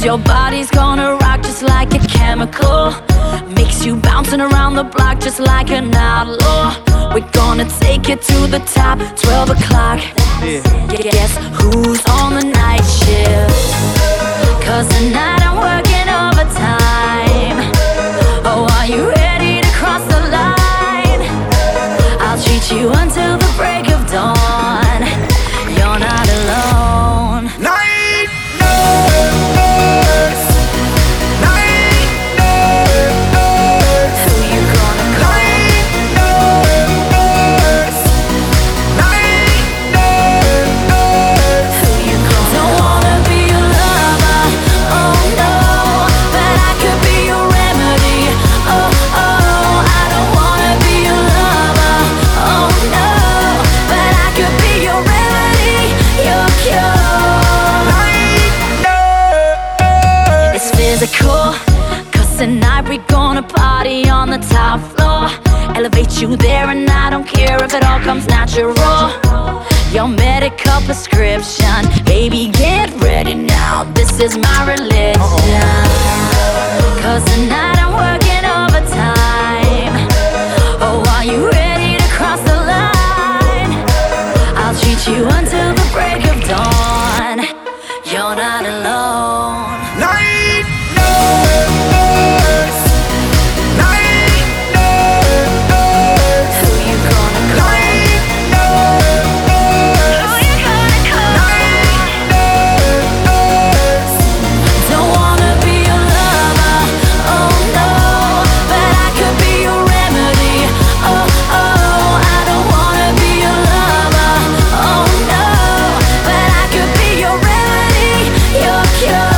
Your body's gonna rock just like a chemical. Makes you bouncing around the block just like an outlaw. We're gonna take it to the top, 12 o'clock. Guess who's on the night shift? Cause tonight I'm working overtime. Oh, are you ready to cross the line? I'll treat you until the break of dawn. You're not alone. Night nurse, night nurse. Who you gonna call? Night nurse, night nurse. Who you gonna Don't wanna be your lover, oh no, but I could be your remedy, oh oh. I don't wanna be your lover, oh no, but I could be your remedy, your cure. Night nurse. It's physical, cause tonight we're gonna party on the top floor. Elevate you there and I don't care if it all comes natural. Your medical prescription, baby, get ready now. This is my religion. Cause tonight I'm working overtime. Oh, are you ready to cross the line? I'll treat you until the break of dawn. You're not alone. Night nurse, night nurse. Who you gonna call? Night Who nurse, you gonna call? night nurse. Don't wanna be your lover, oh no, but I could be your remedy, oh oh. I don't wanna be your lover, oh no, but I could be your remedy, your cure.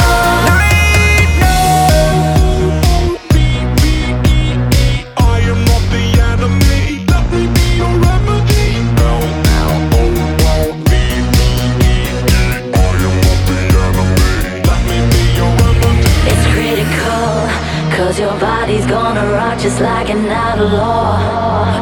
I am not the enemy. Let me be your remedy. No, no, oh, oh, I am not the enemy. Let me be your remedy. It's critical, cause your body's gonna rock just like an outlaw.